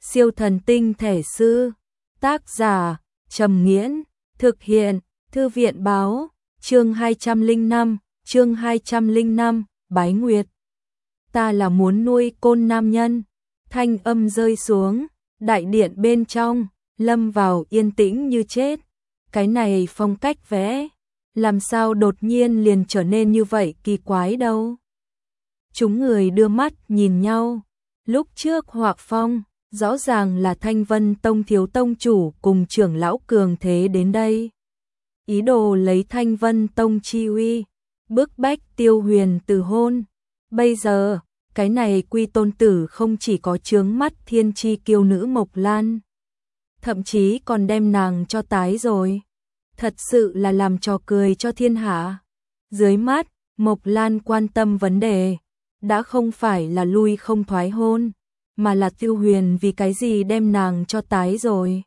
Siêu thần tinh thể sư. Tác giả Trầm Nghiễn. Thực hiện Thư viện báo. Chương 205, Bái Nguyệt. Ta là muốn nuôi côn nam nhân. Thanh âm rơi xuống, đại điện bên trong lâm vào yên tĩnh như chết. Cái này phong cách vẽ, làm sao đột nhiên liền trở nên như vậy kỳ quái đâu. Chúng người đưa mắt nhìn nhau. Lúc trước họa phong, rõ ràng là Thanh Vân Tông thiếu tông chủ cùng trưởng lão cường thế đến đây. Ý đồ lấy Thanh Vân Tông chi uy, bức bách Tiêu Huyền từ hôn. Bây giờ, cái này quy tôn tử không chỉ có chướng mắt thiên chi kiêu nữ Mộc Lan, thậm chí còn đem nàng cho tái rồi. Thật sự là làm trò cười cho thiên hạ. Dưới mắt, Mộc Lan quan tâm vấn đề, đã không phải là lui không thoái hôn, mà là Tiêu Huyền vì cái gì đem nàng cho tái rồi.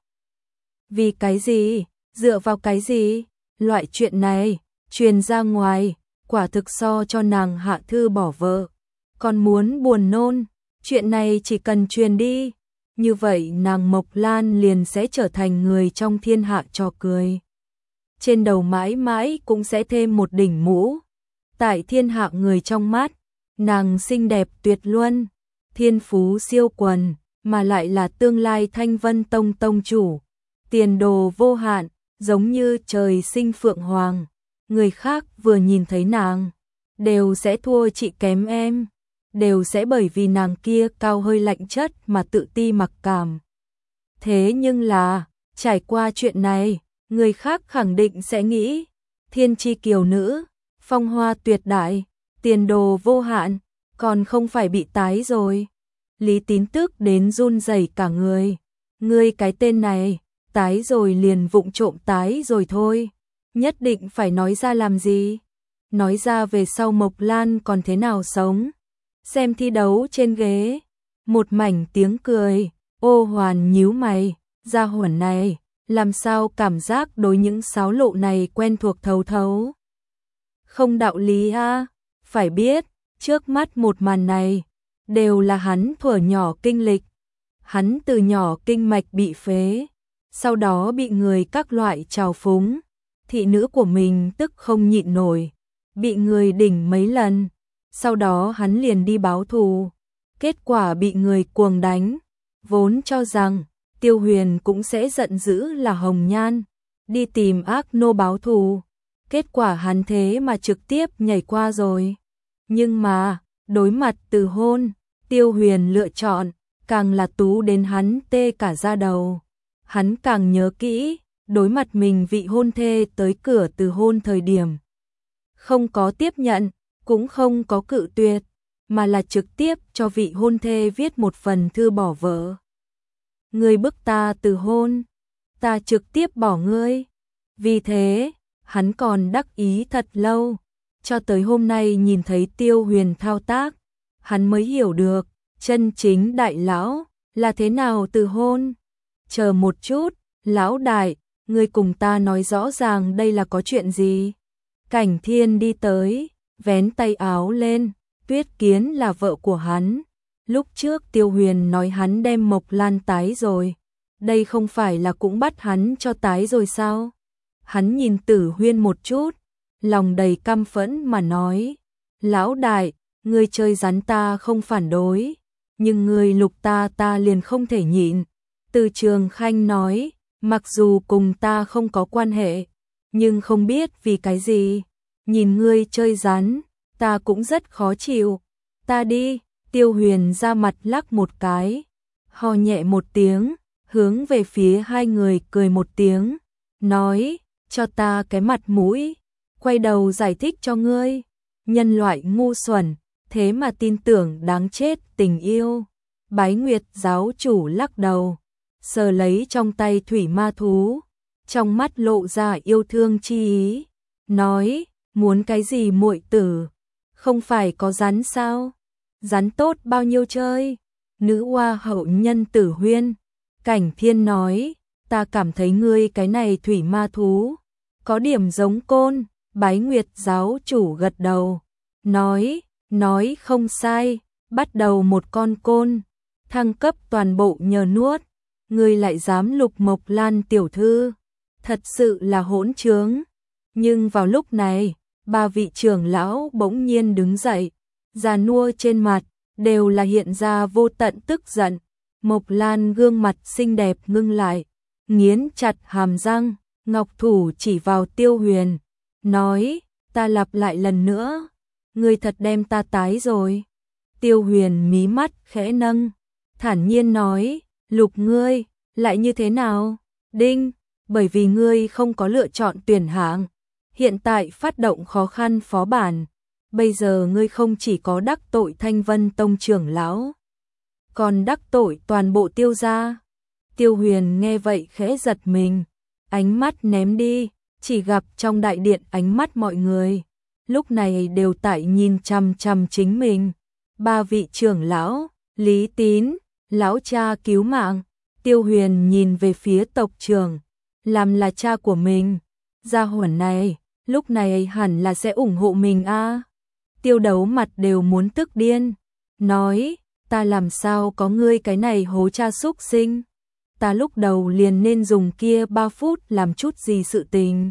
Vì cái gì? Dựa vào cái gì? Loại chuyện này, truyền ra ngoài, quả thực so cho nàng hạ thư bỏ vợ còn muốn buồn nôn. Chuyện này chỉ cần truyền đi, như vậy nàng Mộc Lan liền sẽ trở thành người trong thiên hạ trò cười. Trên đầu mãi mãi cũng sẽ thêm một đỉnh mũ. Tại thiên hạ người trong mắt, nàng xinh đẹp tuyệt luân, thiên phú siêu quần, mà lại là tương lai Thanh Vân Tông tông chủ. Tiền đồ vô hạn, giống như trời sinh phượng hoàng. Người khác vừa nhìn thấy nàng, đều sẽ thua chị kém em, đều sẽ bởi vì nàng kia cao hơi lạnh chất mà tự ti mặc cảm. Thế nhưng là, trải qua chuyện này, người khác khẳng định sẽ nghĩ, thiên chi kiều nữ, phong hoa tuyệt đại, tiền đồ vô hạn, còn không phải bị tái rồi. Lý Tín tức đến run rẩy cả người. Ngươi cái tên này, tái rồi liền vụng trộm tái rồi thôi. Nhất định phải nói ra làm gì? Nói ra về sau Mộc Lan còn thế nào sống? Xem thi đấu trên ghế. Một mảnh tiếng cười. Ô Hoàn nhíu mày. Gia hỏa này, làm sao cảm giác đối những xáo lộ này quen thuộc thấu thấu? Không đạo lý a. Phải biết, trước mắt một màn này đều là hắn thuở nhỏ kinh lịch. Hắn từ nhỏ kinh mạch bị phế, sau đó bị người các loại trào phúng, thị nữ của mình tức không nhịn nổi, bị người đỉnh mấy lần, sau đó hắn liền đi báo thù, kết quả bị người cuồng đánh, vốn cho rằng Tiêu Huyền cũng sẽ giận dữ là hồng nhan, đi tìm ác nô báo thù, kết quả hắn thế mà trực tiếp nhảy qua rồi. Nhưng mà, đối mặt từ hôn, Tiêu Huyền lựa chọn, càng là tú đến hắn tê cả da đầu. Hắn càng nhớ kỹ, đối mặt mình vị hôn thê tới cửa từ hôn thời điểm. Không có tiếp nhận, cũng không có cự tuyệt, mà là trực tiếp cho vị hôn thê viết một phần thư bỏ vợ. Ngươi bức ta từ hôn, ta trực tiếp bỏ ngươi. Vì thế, hắn còn đắc ý thật lâu, cho tới hôm nay nhìn thấy Tiêu Huyền thao tác, hắn mới hiểu được, chân chính đại lão là thế nào từ hôn. Chờ một chút, lão đại, ngươi cùng ta nói rõ ràng đây là có chuyện gì. Cảnh Thiên đi tới, vén tay áo lên, Tuyết Kiến là vợ của hắn. Lúc trước Tiêu Huyền nói hắn đem Mộc Lan tái rồi, đây không phải là cũng bắt hắn cho tái rồi sao? Hắn nhìn Tử Huyên một chút, lòng đầy căm phẫn mà nói, lão đại, ngươi chơi rắn ta không phản đối, nhưng ngươi lục ta liền không thể nhịn. Từ Trường Khanh nói, mặc dù cùng ta không có quan hệ, nhưng không biết vì cái gì, nhìn ngươi chơi rắn, ta cũng rất khó chịu. Ta đi. Tiêu Huyền ra mặt lắc một cái, ho nhẹ một tiếng, hướng về phía hai người cười một tiếng, nói, cho ta cái mặt mũi, quay đầu giải thích cho ngươi, nhân loại ngu xuẩn, thế mà tin tưởng đáng chết tình yêu. Bái Nguyệt giáo chủ lắc đầu, sờ lấy trong tay thủy ma thú, trong mắt lộ ra yêu thương chi ý, nói, muốn cái gì muội tử, không phải có rắn sao? Rắn tốt bao nhiêu chơi? Nữ hoa hậu nhân Tử Huyên. Cảnh Thiên nói, ta cảm thấy ngươi cái này thủy ma thú có điểm giống côn. Bái Nguyệt giáo chủ gật đầu, nói không sai, bắt đầu một con côn, thăng cấp toàn bộ nhờ nuốt, ngươi lại dám lục Mộc Lan tiểu thư, thật sự là hỗn trướng. Nhưng vào lúc này, ba vị trưởng lão bỗng nhiên đứng dậy, già nua trên mặt đều là hiện ra vô tận tức giận. Mộc Lan gương mặt xinh đẹp ngưng lại, nghiến chặt hàm răng, ngọc thủ chỉ vào Tiêu Huyền, nói, ta lặp lại lần nữa, ngươi thật đem ta tái rồi. Tiêu Huyền mí mắt khẽ nâng, thản nhiên nói, lục ngươi, lại như thế nào? Đinh, bởi vì ngươi không có lựa chọn tuyển hạng, hiện tại phát động khó khăn phó bản, bây giờ ngươi không chỉ có đắc tội Thanh Vân Tông trưởng lão, còn đắc tội toàn bộ Tiêu gia. Tiêu Huyền nghe vậy khẽ giật mình, ánh mắt ném đi, chỉ gặp trong đại điện ánh mắt mọi người lúc này đều tại nhìn chằm chằm chính mình. Ba vị trưởng lão, Lý Tín, lão cha cứu mạng. Tiêu Huyền nhìn về phía tộc trưởng, làm là cha của mình, gia hỏa này, lúc này hẳn là sẽ ủng hộ mình a. Tiêu Đấu mặt đều muốn tức điên, nói, ta làm sao có ngươi cái này hố cha xúc sinh, ta lúc đầu liền nên dùng kia 3 phút làm chút gì sự tình.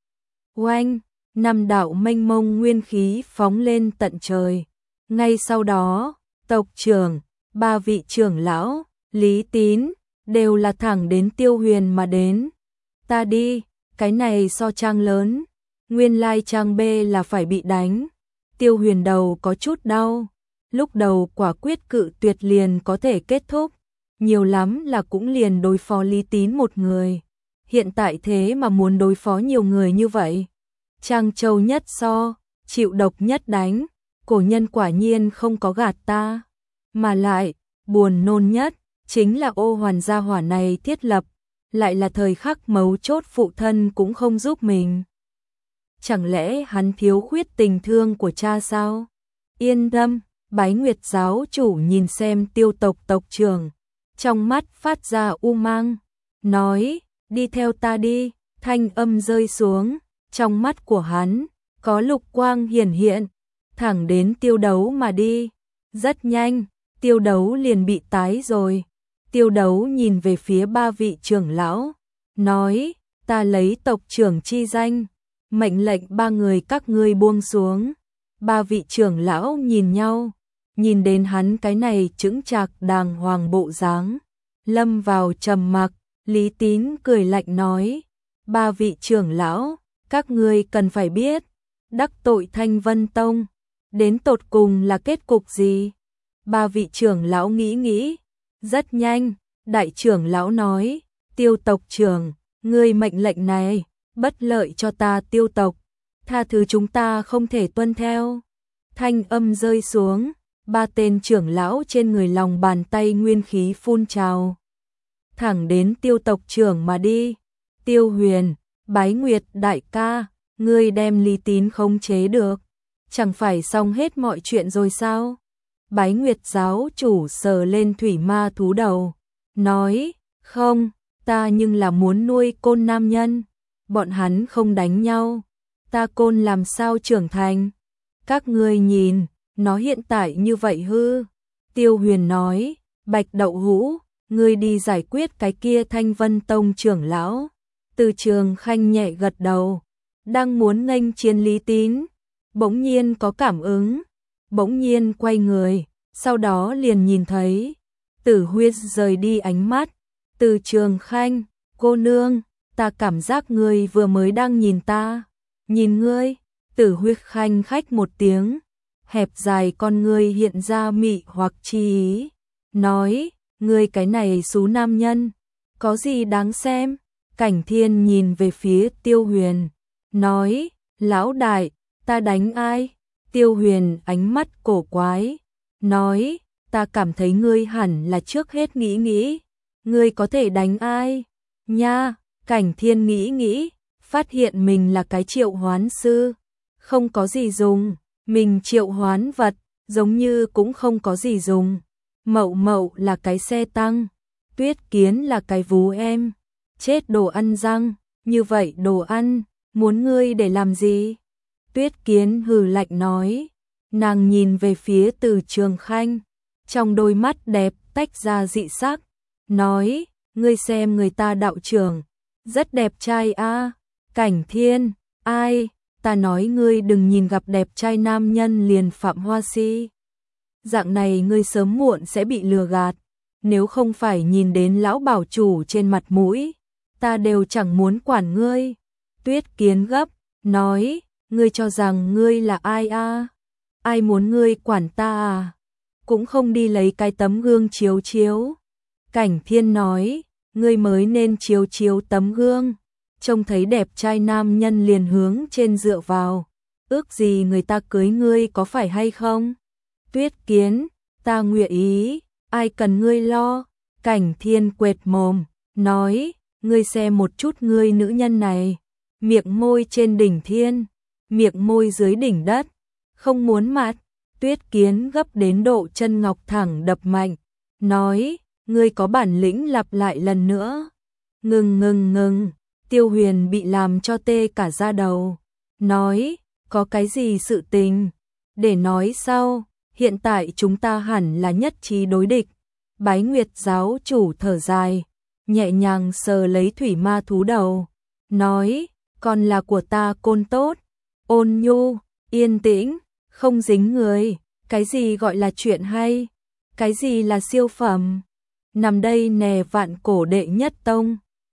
Oanh, 5 đạo mênh mông nguyên khí phóng lên tận trời. Ngay sau đó, tộc trưởng, ba vị trưởng lão, Lý Tín, đều là thẳng đến Tiêu Huyền mà đến. Ta đi, cái này so trang lớn, nguyên lai trang B là phải bị đánh. Tiêu Huyền đầu có chút đau, lúc đầu quả quyết cự tuyệt liền có thể kết thúc, nhiều lắm là cũng liền đối phó Lý Tín một người. Hiện tại thế mà muốn đối phó nhiều người như vậy. Trang châu nhất so, chịu độc nhất đánh, cổ nhân quả nhiên không có gạt ta. Mà lại, buồn nôn nhất, chính là ô hoàn gia hỏa này thiết lập, lại là thời khắc mấu chốt phụ thân cũng không giúp mình. Chẳng lẽ hắn thiếu khuyết tình thương của cha sao? Yên tâm, Bái Nguyệt giáo chủ nhìn xem Tiêu tộc tộc trưởng, trong mắt phát ra u mang, nói, đi theo ta đi, thanh âm rơi xuống, trong mắt của hắn, có lục quang hiển hiện, thẳng đến Tiêu Đấu mà đi. Rất nhanh, Tiêu Đấu liền bị tái rồi. Tiêu Đấu nhìn về phía ba vị trưởng lão, nói, ta lấy tộc trưởng chi danh, mệnh lệnh ba người các ngươi buông xuống. Ba vị trưởng lão nhìn nhau, nhìn đến hắn cái này chững chạc đàng hoàng bộ dáng, lâm vào trầm mặc. Lý Tín cười lạnh nói, ba vị trưởng lão, các ngươi cần phải biết, đắc tội Thanh Vân Tông, đến tột cùng là kết cục gì? Ba vị trưởng lão nghĩ, rất nhanh, đại trưởng lão nói, Tiêu tộc trưởng, ngươi mệnh lệnh này, bất lợi cho ta Tiêu tộc, tha thứ chúng ta không thể tuân theo. Thanh âm rơi xuống, ba tên trưởng lão trên người lòng bàn tay nguyên khí phun trào, thẳng đến Tiêu tộc trưởng mà đi. Tiêu Huyền, Bái Nguyệt đại ca, ngươi đem Lý Tín khống chế được, chẳng phải xong hết mọi chuyện rồi sao? Bái Nguyệt giáo chủ sờ lên thủy ma thú đầu, nói, không, ta nhưng là muốn nuôi côn nam nhân, bọn hắn không đánh nhau, ta côn làm sao trưởng thành? Các ngươi nhìn, nó hiện tại như vậy hư. Tiêu Huyền nói, Bạch Đậu Hũ, ngươi đi giải quyết cái kia Thanh Vân Tông trưởng lão. Từ Trường Khanh nhẹ gật đầu, đang muốn nghênh chiến Lý Tín, bỗng nhiên có cảm ứng, bỗng nhiên quay người, sau đó liền nhìn thấy Tử Huyết rời đi ánh mắt. Từ Trường Khanh, cô nương, ta cảm giác ngươi vừa mới đang nhìn ta. Nhìn ngươi? Tử Huyết khanh khách một tiếng, hẹp dài con ngươi hiện ra mị hoặc chi ý, nói, ngươi cái này xú nam nhân, có gì đáng xem? Cảnh Thiên nhìn về phía Tiêu Huyền, nói, lão đại, ta đánh ai? Tiêu Huyền ánh mắt cổ quái, nói, ta cảm thấy ngươi hẳn là trước hết nghĩ, ngươi có thể đánh ai? Nha, Cảnh Thiên nghĩ, phát hiện mình là cái triệu hoán sư, không có gì dùng, mình triệu hoán vật, giống như cũng không có gì dùng. Mậu Mậu là cái xe tăng, Tuyết Kiến là cái vú em, chết đồ ăn răng, như vậy đồ ăn, muốn ngươi để làm gì? Tuyết Kiến hừ lạnh nói, nàng nhìn về phía Từ Trường Khanh, trong đôi mắt đẹp tách ra dị sắc, nói, ngươi xem người ta đạo trưởng, rất đẹp trai a. Cảnh Thiên, ai, ta nói ngươi đừng nhìn gặp đẹp trai nam nhân liền phạm hoa si. Dạng này ngươi sớm muộn sẽ bị lừa gạt, nếu không phải nhìn đến lão bảo chủ trên mặt mũi, ta đều chẳng muốn quản ngươi. Tuyết Kiến gấp, nói, ngươi cho rằng ngươi là ai a? Ai muốn ngươi quản ta à? Cũng không đi lấy cái tấm gương chiếu chiếu. Cảnh Thiên nói, ngươi mới nên chiếu chiếu tấm gương, trông thấy đẹp trai nam nhân liền hướng trên dựa vào, ước gì người ta cưới ngươi có phải hay không? Tuyết Kiến, ta nguyện ý, ai cần ngươi lo. Cảnh Thiên quệt mồm, nói, ngươi xem một chút ngươi nữ nhân này, miệng môi trên đỉnh thiên, miệng môi dưới đỉnh đất, không muốn mặt. Tuyết Kiến gấp đến độ chân ngọc thẳng đập mạnh, nói, ngươi có bản lĩnh lặp lại lần nữa. Ngừng. Tiêu Huyền bị làm cho tê cả da đầu, nói, có cái gì sự tình, để nói sau, hiện tại chúng ta hẳn là nhất trí đối địch. Bái Nguyệt giáo chủ thở dài, nhẹ nhàng sờ lấy thủy ma thú đầu, nói, con là của ta côn tốt, ôn nhu, yên tĩnh, không dính người, cái gì gọi là chuyện hay, cái gì là siêu phẩm, nằm đây nè vạn cổ đệ nhất tông.